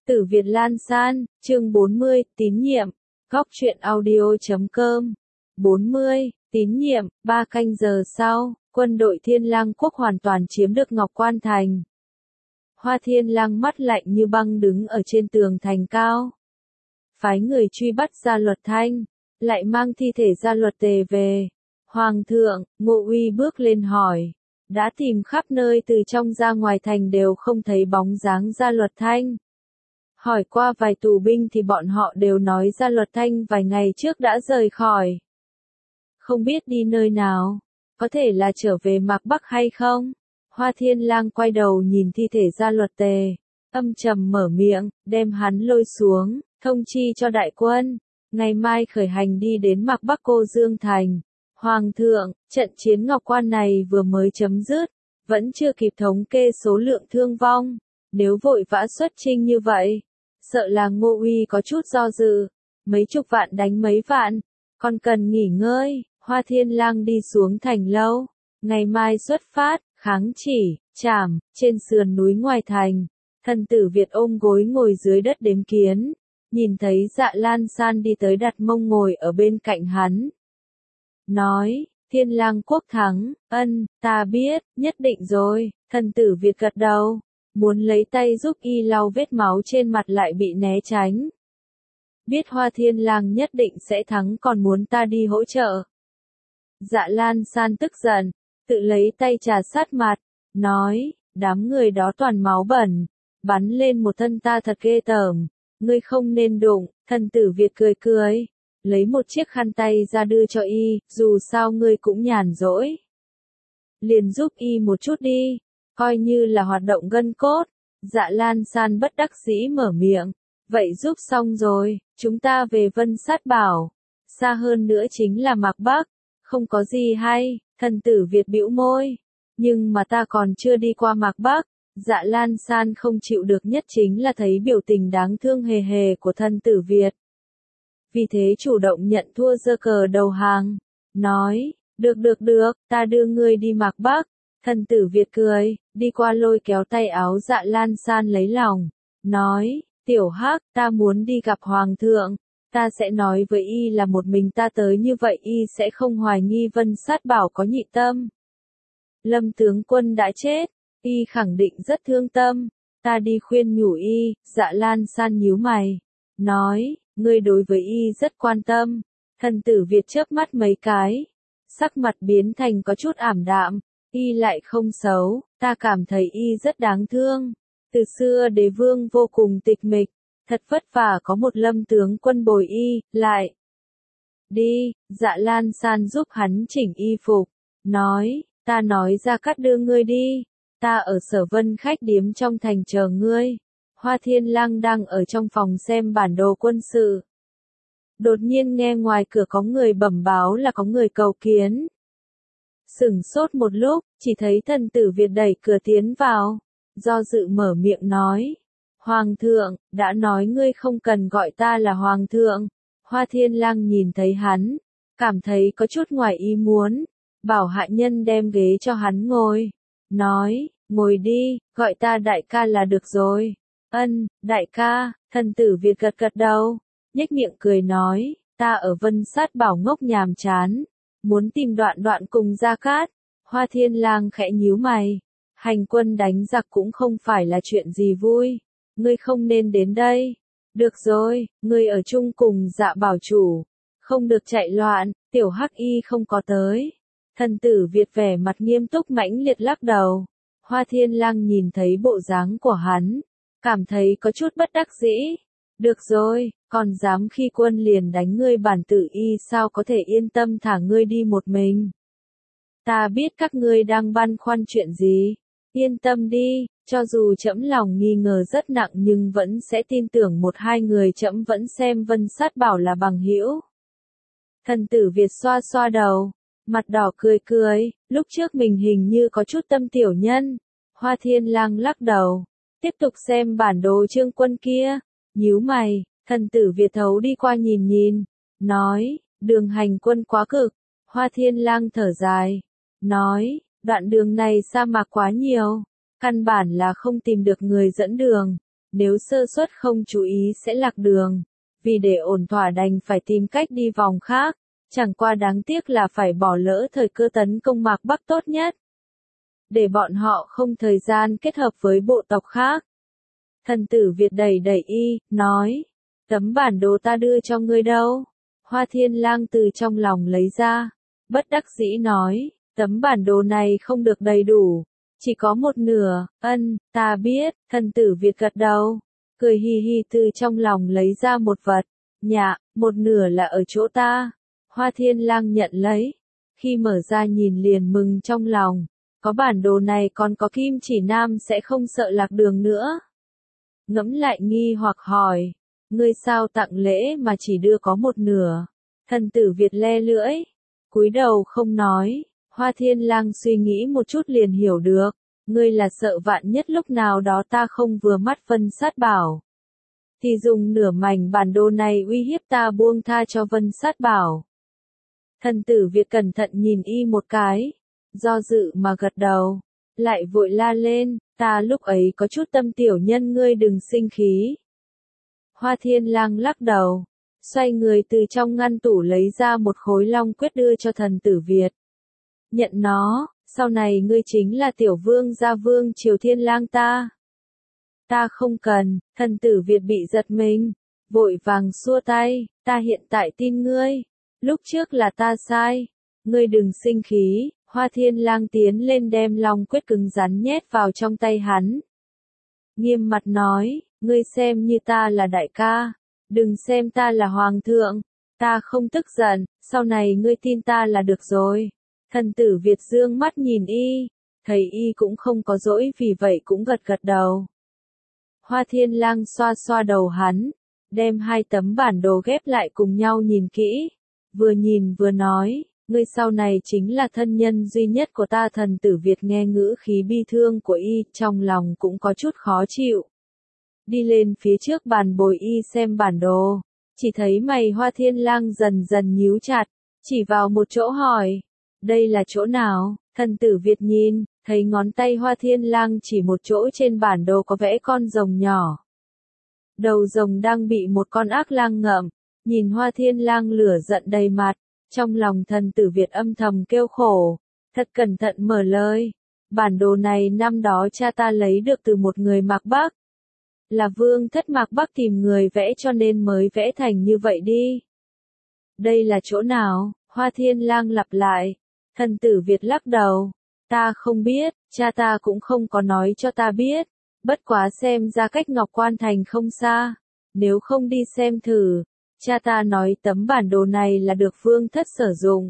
Tử Việt Lan San, chương 40, tín nhiệm. Góc truyện audio.com. 40, tín nhiệm. 3 canh giờ sau, quân đội Thiên Lang quốc hoàn toàn chiếm được Ngọc Quan Thành. Hoa Thiên Lang mắt lạnh như băng đứng ở trên tường thành cao. Phái người truy bắt Gia Luật Thanh, lại mang thi thể Gia Luật Tề về. Hoàng thượng, Ngô Uy bước lên hỏi. Đã tìm khắp nơi từ trong ra ngoài thành đều không thấy bóng dáng Gia Luật Thanh. Hỏi qua vài tù binh thì bọn họ đều nói Gia Luật Thanh vài ngày trước đã rời khỏi. Không biết đi nơi nào, có thể là trở về Mạc Bắc hay không? Hoa Thiên Lang quay đầu nhìn thi thể Gia Luật Tề, âm trầm mở miệng, đem hắn lôi xuống, thông chi cho đại quân, ngày mai khởi hành đi đến Mạc Bắc Cô Dương Thành. Hoàng thượng, trận chiến Ngọc Quan này vừa mới chấm dứt, vẫn chưa kịp thống kê số lượng thương vong, nếu vội vã xuất chinh như vậy, sợ là Ngô Uy có chút do dự, mấy chục vạn đánh mấy vạn, còn cần nghỉ ngơi. Hoa Thiên Lang đi xuống thành lâu, ngày mai xuất phát, kháng chỉ, trảm, trên sườn núi ngoài thành, thần tử Việt ôm gối ngồi dưới đất đếm kiến, nhìn thấy Dạ Lan San đi tới đặt mông ngồi ở bên cạnh hắn. Nói, Thiên Lang quốc thắng, ta biết, nhất định rồi, thần tử Việt gật đầu, muốn lấy tay giúp y lau vết máu trên mặt lại bị né tránh. Biết Hoa Thiên Lang nhất định sẽ thắng còn muốn ta đi hỗ trợ. Dạ Lan San tức giận, tự lấy tay trà sát mặt, nói, đám người đó toàn máu bẩn, bắn lên một thân ta thật ghê tởm, ngươi không nên đụng. Thần tử Việt cười cười, lấy một chiếc khăn tay ra đưa cho y, dù sao ngươi cũng nhàn rỗi. Liền giúp y một chút đi, coi như là hoạt động gân cốt. Dạ Lan San bất đắc dĩ mở miệng, vậy giúp xong rồi, chúng ta về Vân Sát Bảo, xa hơn nữa chính là Mạc Bắc, không có gì hay. Thần tử Việt bĩu môi, nhưng mà ta còn chưa đi qua Mạc Bắc. Dạ Lan San không chịu được nhất chính là thấy biểu tình đáng thương hề hề của thần tử Việt. Vì thế chủ động nhận thua giơ cờ đầu hàng, nói, được, ta đưa ngươi đi Mạc Bắc. Thần tử Việt cười, đi qua lôi kéo tay áo Dạ Lan San lấy lòng, nói, tiểu hắc, ta muốn đi gặp Hoàng thượng, ta sẽ nói với y là một mình ta tới như vậy y sẽ không hoài nghi Vân Sát Bảo có nhị tâm. Lâm tướng quân đã chết, y khẳng định rất thương tâm, ta đi khuyên nhủ y. Dạ Lan San nhíu mày, nói, ngươi đối với y rất quan tâm. Thần tử Việt chớp mắt mấy cái, sắc mặt biến thành có chút ảm đạm, y lại không xấu, ta cảm thấy y rất đáng thương. Từ xưa đế vương vô cùng tịch mịch, thật vất vả có một Lâm tướng quân bồi y, lại. Đi, Dạ Lan San giúp hắn chỉnh y phục, nói, ta nói Gia Cát đưa ngươi đi, ta ở Sở Vân khách điếm trong thành chờ ngươi. Hoa Thiên Lang đang ở trong phòng xem bản đồ quân sự. Đột nhiên nghe ngoài cửa có người bẩm báo là có người cầu kiến. Sửng sốt một lúc, chỉ thấy thần tử Việt đẩy cửa tiến vào, do dự mở miệng nói. Hoàng thượng, đã nói ngươi không cần gọi ta là Hoàng thượng. Hoa Thiên Lang nhìn thấy hắn, cảm thấy có chút ngoài ý muốn, bảo hạ nhân đem ghế cho hắn ngồi. Nói, ngồi đi, gọi ta đại ca là được rồi. Đại ca. Thần tử Việt gật đầu, nhếch miệng cười nói, ta ở Vân Sát Bảo ngốc nhàm chán, muốn tìm Đoạn cùng Gia Cát. Hoa Thiên Lang khẽ nhíu mày, hành quân đánh giặc cũng không phải là chuyện gì vui, ngươi không nên đến đây. Được rồi, ngươi ở chung cùng Dạ Bảo chủ, không được chạy loạn. Tiểu Hắc Y không có tới. Thần tử Việt vẻ mặt nghiêm túc mãnh liệt lắc đầu. Hoa Thiên Lang nhìn thấy bộ dáng của hắn, cảm thấy có chút bất đắc dĩ. Được rồi, còn dám khi quân liền đánh ngươi bản tử y sao có thể yên tâm thả ngươi đi một mình. Ta biết các ngươi đang băn khoăn chuyện gì, yên tâm đi, cho dù trẫm lòng nghi ngờ rất nặng nhưng vẫn sẽ tin tưởng một hai người trẫm vẫn xem Vân Sát Bảo là bằng hữu. Thần tử Việt xoa xoa đầu, mặt đỏ cười, lúc trước mình hình như có chút tâm tiểu nhân. Hoa Thiên Lang lắc đầu, tiếp tục xem bản đồ Trương quân kia, nhíu mày. Thần tử Việt thấu đi qua nhìn, nói, đường hành quân quá cực. Hoa Thiên Lang thở dài, nói, đoạn đường này sa mạc quá nhiều, căn bản là không tìm được người dẫn đường, nếu sơ suất không chú ý sẽ lạc đường, vì để ổn thỏa đành phải tìm cách đi vòng khác, chẳng qua đáng tiếc là phải bỏ lỡ thời cơ tấn công Mạc Bắc tốt nhất, để bọn họ không thời gian kết hợp với bộ tộc khác. Thần tử Việt đẩy đẩy y, nói, tấm bản đồ ta đưa cho ngươi đâu? Hoa Thiên Lang từ trong lòng lấy ra, bất đắc dĩ nói, tấm bản đồ này không được đầy đủ, chỉ có một nửa. Ta biết. Thần tử Việt gật đầu, cười hi hi từ trong lòng lấy ra một vật. Dạ, một nửa là ở chỗ ta. Hoa Thiên Lang nhận lấy, khi mở ra nhìn liền mừng trong lòng, có bản đồ này còn có kim chỉ nam sẽ không sợ lạc đường nữa. Ngẫm lại nghi hoặc hỏi, ngươi sao tặng lễ mà chỉ đưa có một nửa? Thần tử Việt le lưỡi, cúi đầu không nói. Hoa Thiên Lang suy nghĩ một chút liền hiểu được, ngươi là sợ vạn nhất lúc nào đó ta không vừa mắt Vân Sát Bảo, thì dùng nửa mảnh bản đồ này uy hiếp ta buông tha cho Vân Sát Bảo. Thần tử Việt cẩn thận nhìn y một cái, do dự mà gật đầu, lại vội la lên, ta lúc ấy có chút tâm tiểu nhân ngươi đừng sinh khí. Hoa Thiên Lang lắc đầu, xoay người từ trong ngăn tủ lấy ra một khối long quyết đưa cho thần tử Việt. Nhận nó, sau này ngươi chính là tiểu vương gia vương triều Thiên Lang ta. Ta không cần. Thần tử Việt bị giật mình, vội vàng xua tay, ta hiện tại tin ngươi, lúc trước là ta sai, ngươi đừng sinh khí. Hoa Thiên Lang tiến lên đem long quyết cứng rắn nhét vào trong tay hắn. Nghiêm mặt nói, ngươi xem như ta là đại ca, đừng xem ta là hoàng thượng, ta không tức giận, sau này ngươi tin ta là được rồi. Thần tử Việt dương mắt nhìn y, thấy y cũng không có dỗi vì vậy cũng gật gật đầu. Hoa Thiên Lang xoa xoa đầu hắn, đem hai tấm bản đồ ghép lại cùng nhau nhìn kỹ, vừa nhìn vừa nói, ngươi sau này chính là thân nhân duy nhất của ta. Thần tử Việt nghe ngữ khí bi thương của y, trong lòng cũng có chút khó chịu. Đi lên phía trước bàn bồi y xem bản đồ, chỉ thấy mày Hoa Thiên Lang dần dần nhíu chặt, chỉ vào một chỗ hỏi, đây là chỗ nào? Thần tử Việt nhìn, thấy ngón tay Hoa Thiên Lang chỉ một chỗ trên bản đồ có vẽ con rồng nhỏ. Đầu rồng đang bị một con ác lang ngậm, nhìn Hoa Thiên Lang lửa giận đầy mặt, trong lòng thần tử Việt âm thầm kêu khổ, thật cẩn thận mở lời, bản đồ này năm đó cha ta lấy được từ một người Mạc Bắc. Là vương thất Mạc Bắc tìm người vẽ cho nên mới vẽ thành như vậy đi. Đây là chỗ nào? Hoa Thiên Lang lặp lại. Thần tử Việt lắc đầu, ta không biết, cha ta cũng không có nói cho ta biết, bất quá xem ra cách Ngọc Quan Thành không xa, nếu không đi xem thử. Cha ta nói tấm bản đồ này là được vương thất sử dụng.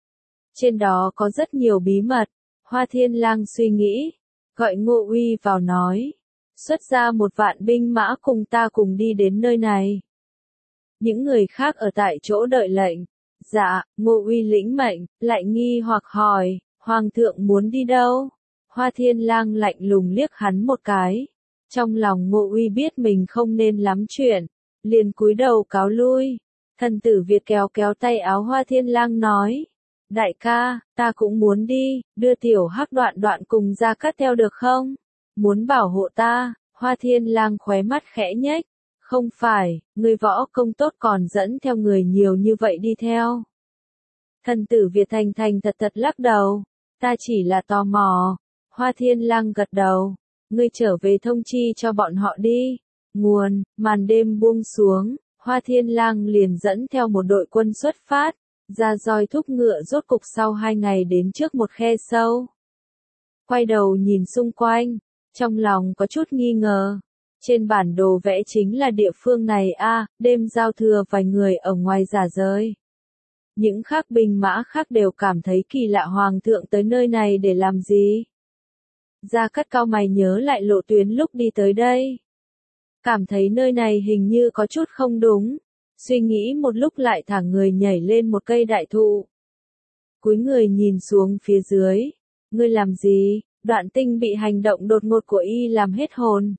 Trên đó có rất nhiều bí mật. Hoa Thiên Lang suy nghĩ, gọi Ngô Uy vào nói, xuất ra 1.000 binh mã cùng ta cùng đi đến nơi này. Những người khác ở tại chỗ đợi lệnh. Dạ. Ngô Uy lĩnh mệnh, lại nghi hoặc hỏi, hoàng thượng muốn đi đâu? Hoa Thiên Lang lạnh lùng liếc hắn một cái. Trong lòng Ngô Uy biết mình không nên lắm chuyện, liền cúi đầu cáo lui. Thần tử Việt kéo kéo tay áo Hoa Thiên Lang nói, đại ca, ta cũng muốn đi, đưa tiểu Hắc Đoạn Đoạn cùng Gia Cát theo được không? Muốn bảo hộ ta? Hoa Thiên Lang khóe mắt khẽ nhếch, không phải, ngươi võ công tốt còn dẫn theo người nhiều như vậy đi theo. Thần tử Việt thành thành thật thật lắc đầu, ta chỉ là tò mò. Hoa Thiên Lang gật đầu, ngươi trở về thông chi cho bọn họ đi. Nguồn, màn đêm buông xuống, Hoa Thiên Lang liền dẫn theo một đội quân xuất phát, ra roi thúc ngựa rốt cục sau 2 ngày đến trước một khe sâu. Quay đầu nhìn xung quanh, trong lòng có chút nghi ngờ. Trên bản đồ vẽ chính là địa phương này a, đêm giao thừa vài người ở ngoài giả giới. Những khác binh mã khác đều cảm thấy kỳ lạ, hoàng thượng tới nơi này để làm gì? Gia Cát cau mày nhớ lại lộ tuyến lúc đi tới đây. Cảm thấy nơi này hình như có chút không đúng. Suy nghĩ một lúc lại thả người nhảy lên một cây đại thụ. Cúi người nhìn xuống phía dưới. Ngươi làm gì? Đoạn Tinh bị hành động đột ngột của y làm hết hồn.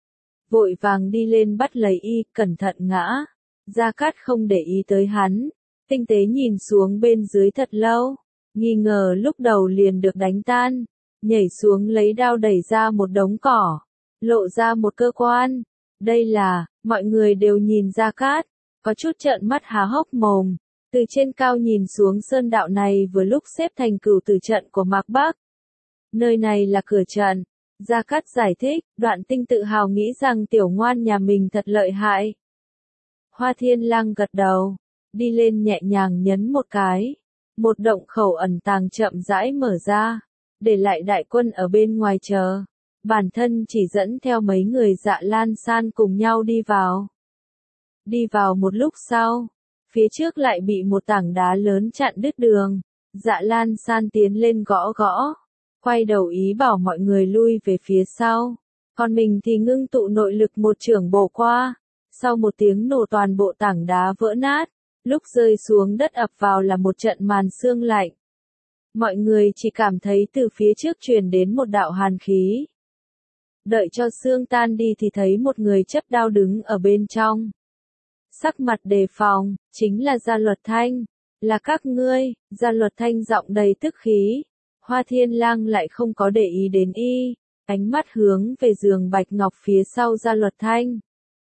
Vội vàng đi lên bắt lấy y, cẩn thận ngã. Gia Cát không để ý tới hắn, tinh tế nhìn xuống bên dưới thật lâu, nghi ngờ lúc đầu liền được đánh tan, nhảy xuống lấy đao đẩy ra một đống cỏ, lộ ra một cơ quan, Đây là, mọi người đều nhìn Gia Cát, có chút trợn mắt há hốc mồm. Từ trên cao nhìn xuống sơn đạo này vừa lúc xếp thành cửu tử trận của Mạc Bắc. Nơi này là cửa trận. Gia Cát giải thích, Đoạn Tinh tự hào nghĩ rằng tiểu ngoan nhà mình thật lợi hại. Hoa Thiên Lang gật đầu, đi lên nhẹ nhàng nhấn một cái. Một động khẩu ẩn tàng chậm rãi mở ra, để lại đại quân ở bên ngoài chờ. Bản thân chỉ dẫn theo mấy người Dạ Lan San cùng nhau đi vào. Đi vào một lúc sau, phía trước lại bị một tảng đá lớn chặn đứt đường. Dạ Lan San tiến lên gõ gõ, quay đầu ý bảo mọi người lui về phía sau. Còn mình thì ngưng tụ nội lực một chưởng bổ qua. Sau một tiếng nổ toàn bộ tảng đá vỡ nát, lúc rơi xuống đất ập vào là một trận màn sương lạnh. Mọi người chỉ cảm thấy từ phía trước truyền đến một đạo hàn khí. Đợi cho sương tan đi thì thấy một người chấp đao đứng ở bên trong. Sắc mặt đề phòng, chính là Gia Luật Thanh. Là các ngươi, Gia Luật Thanh giọng đầy tức khí. Hoa Thiên Lang lại không có để ý đến y, ánh mắt hướng về giường bạch ngọc phía sau Gia Luật Thanh.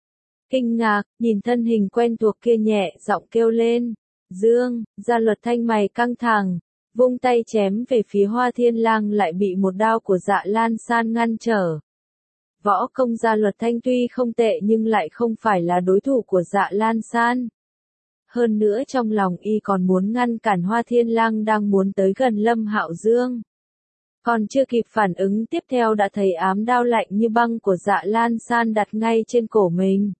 Kinh ngạc, nhìn thân hình quen thuộc kia nhẹ giọng kêu lên. Dương, Gia Luật Thanh mày căng thẳng, vung tay chém về phía Hoa Thiên Lang lại bị một đao của Dạ Lan San ngăn trở. Võ công Gia Luật Thanh tuy không tệ nhưng lại không phải là đối thủ của Dạ Lan San. Hơn nữa trong lòng y còn muốn ngăn cản Hoa Thiên Lang đang muốn tới gần Lâm Hạo Dương. Còn chưa kịp phản ứng tiếp theo đã thấy ám đao lạnh như băng của Dạ Lan San đặt ngay trên cổ mình.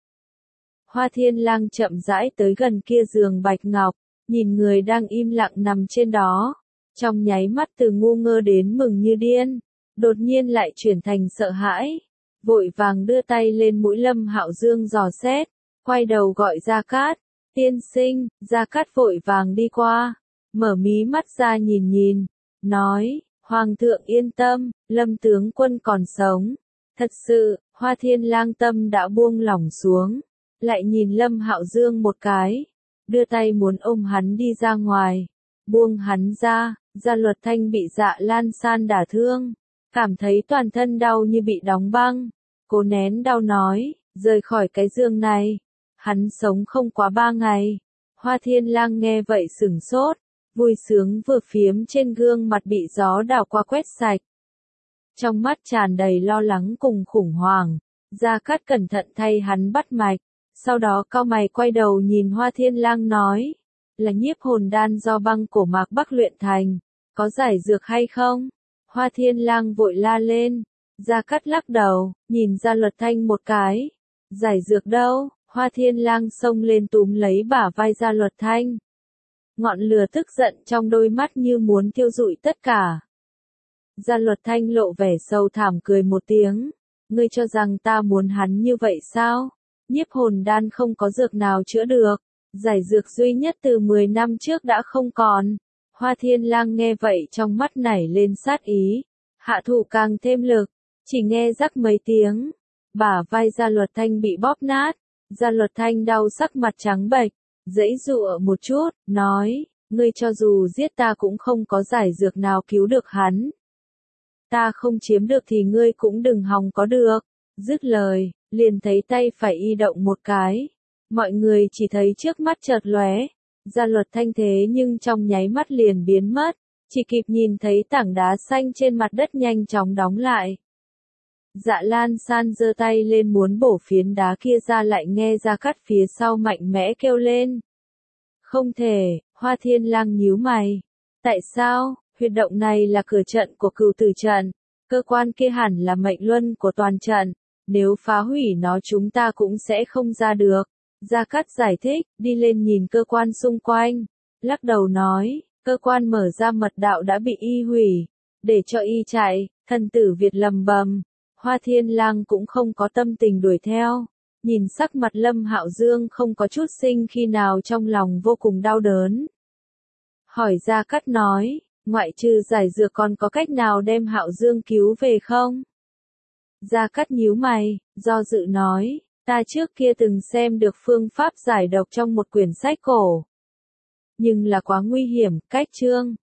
Hoa Thiên Lang chậm rãi tới gần kia giường bạch ngọc, nhìn người đang im lặng nằm trên đó. Trong nháy mắt từ ngu ngơ đến mừng như điên, đột nhiên lại chuyển thành sợ hãi. Vội vàng đưa tay lên mũi Lâm Hạo Dương dò xét, quay đầu gọi Gia Cát. Tiên sinh, Gia Cát vội vàng đi qua, mở mí mắt ra nhìn, nói, Hoàng thượng yên tâm, Lâm tướng quân còn sống. Thật sự, Hoa Thiên Lang tâm đã buông lỏng xuống, lại nhìn Lâm Hạo Dương một cái, đưa tay muốn ôm hắn đi ra ngoài, buông hắn ra. Gia Luật Thanh bị Dạ Lan San đả thương, cảm thấy toàn thân đau như bị đóng băng, cố nén đau nói, rời khỏi cái giường này. Hắn sống không quá 3 ngày. Hoa Thiên Lang nghe vậy sửng sốt, vui sướng vừa phiếm trên gương mặt bị gió đảo qua quét sạch. Trong mắt tràn đầy lo lắng cùng khủng hoảng, Gia Cát cẩn thận thay hắn bắt mạch, sau đó cau mày quay đầu nhìn Hoa Thiên Lang nói, là nhiếp hồn đan do băng cổ Mạc Bắc luyện thành, có giải dược hay không? Hoa Thiên Lang vội la lên, Gia Cát lắc đầu, nhìn Gia Luật Thanh một cái, giải dược đâu? Hoa Thiên Lang xông lên túm lấy bả vai Gia Luật Thanh. Ngọn lửa tức giận trong đôi mắt như muốn thiêu rụi tất cả. Gia Luật Thanh lộ vẻ sâu thẳm cười một tiếng. Ngươi cho rằng ta muốn hắn như vậy sao? Nhiếp hồn đan không có dược nào chữa được. Giải dược duy nhất từ 10 năm trước đã không còn. Hoa Thiên Lang nghe vậy trong mắt nảy lên sát ý. Hạ thủ càng thêm lực. Chỉ nghe rắc mấy tiếng. Bả vai Gia Luật Thanh bị bóp nát. Gia Luật Thanh đau sắc mặt trắng bệch, giãy giụa một chút, nói, ngươi cho dù giết ta cũng không có giải dược nào cứu được hắn. Ta không chiếm được thì ngươi cũng đừng hòng có được. Dứt lời, liền thấy tay phải y động một cái. Mọi người chỉ thấy trước mắt chợt lóe. Gia Luật Thanh thế nhưng trong nháy mắt liền biến mất, chỉ kịp nhìn thấy tảng đá xanh trên mặt đất nhanh chóng đóng lại. Dạ Lan San giơ tay lên muốn bổ phiến đá kia ra lại nghe Gia Cát phía sau mạnh mẽ kêu lên. Không thể, Hoa Thiên Lang nhíu mày. Tại sao? Huyệt động này là cửa trận của cửu tử trận, cơ quan kia hẳn là mệnh luân của toàn trận, nếu phá hủy nó chúng ta cũng sẽ không ra được. Gia Cát giải thích, đi lên nhìn cơ quan xung quanh, lắc đầu nói, cơ quan mở ra mật đạo đã bị y hủy, để cho y chạy. Thần tử Việt lầm bầm. Hoa Thiên Lang cũng không có tâm tình đuổi theo, nhìn sắc mặt Lâm Hạo Dương không có chút sinh khi nào trong lòng vô cùng đau đớn. Hỏi Gia Cát nói, ngoại trừ giải dược còn có cách nào đem Hạo Dương cứu về không? Gia Cát nhíu mày, do dự nói, ta trước kia từng xem được phương pháp giải độc trong một quyển sách cổ. Nhưng là quá nguy hiểm, cách chương,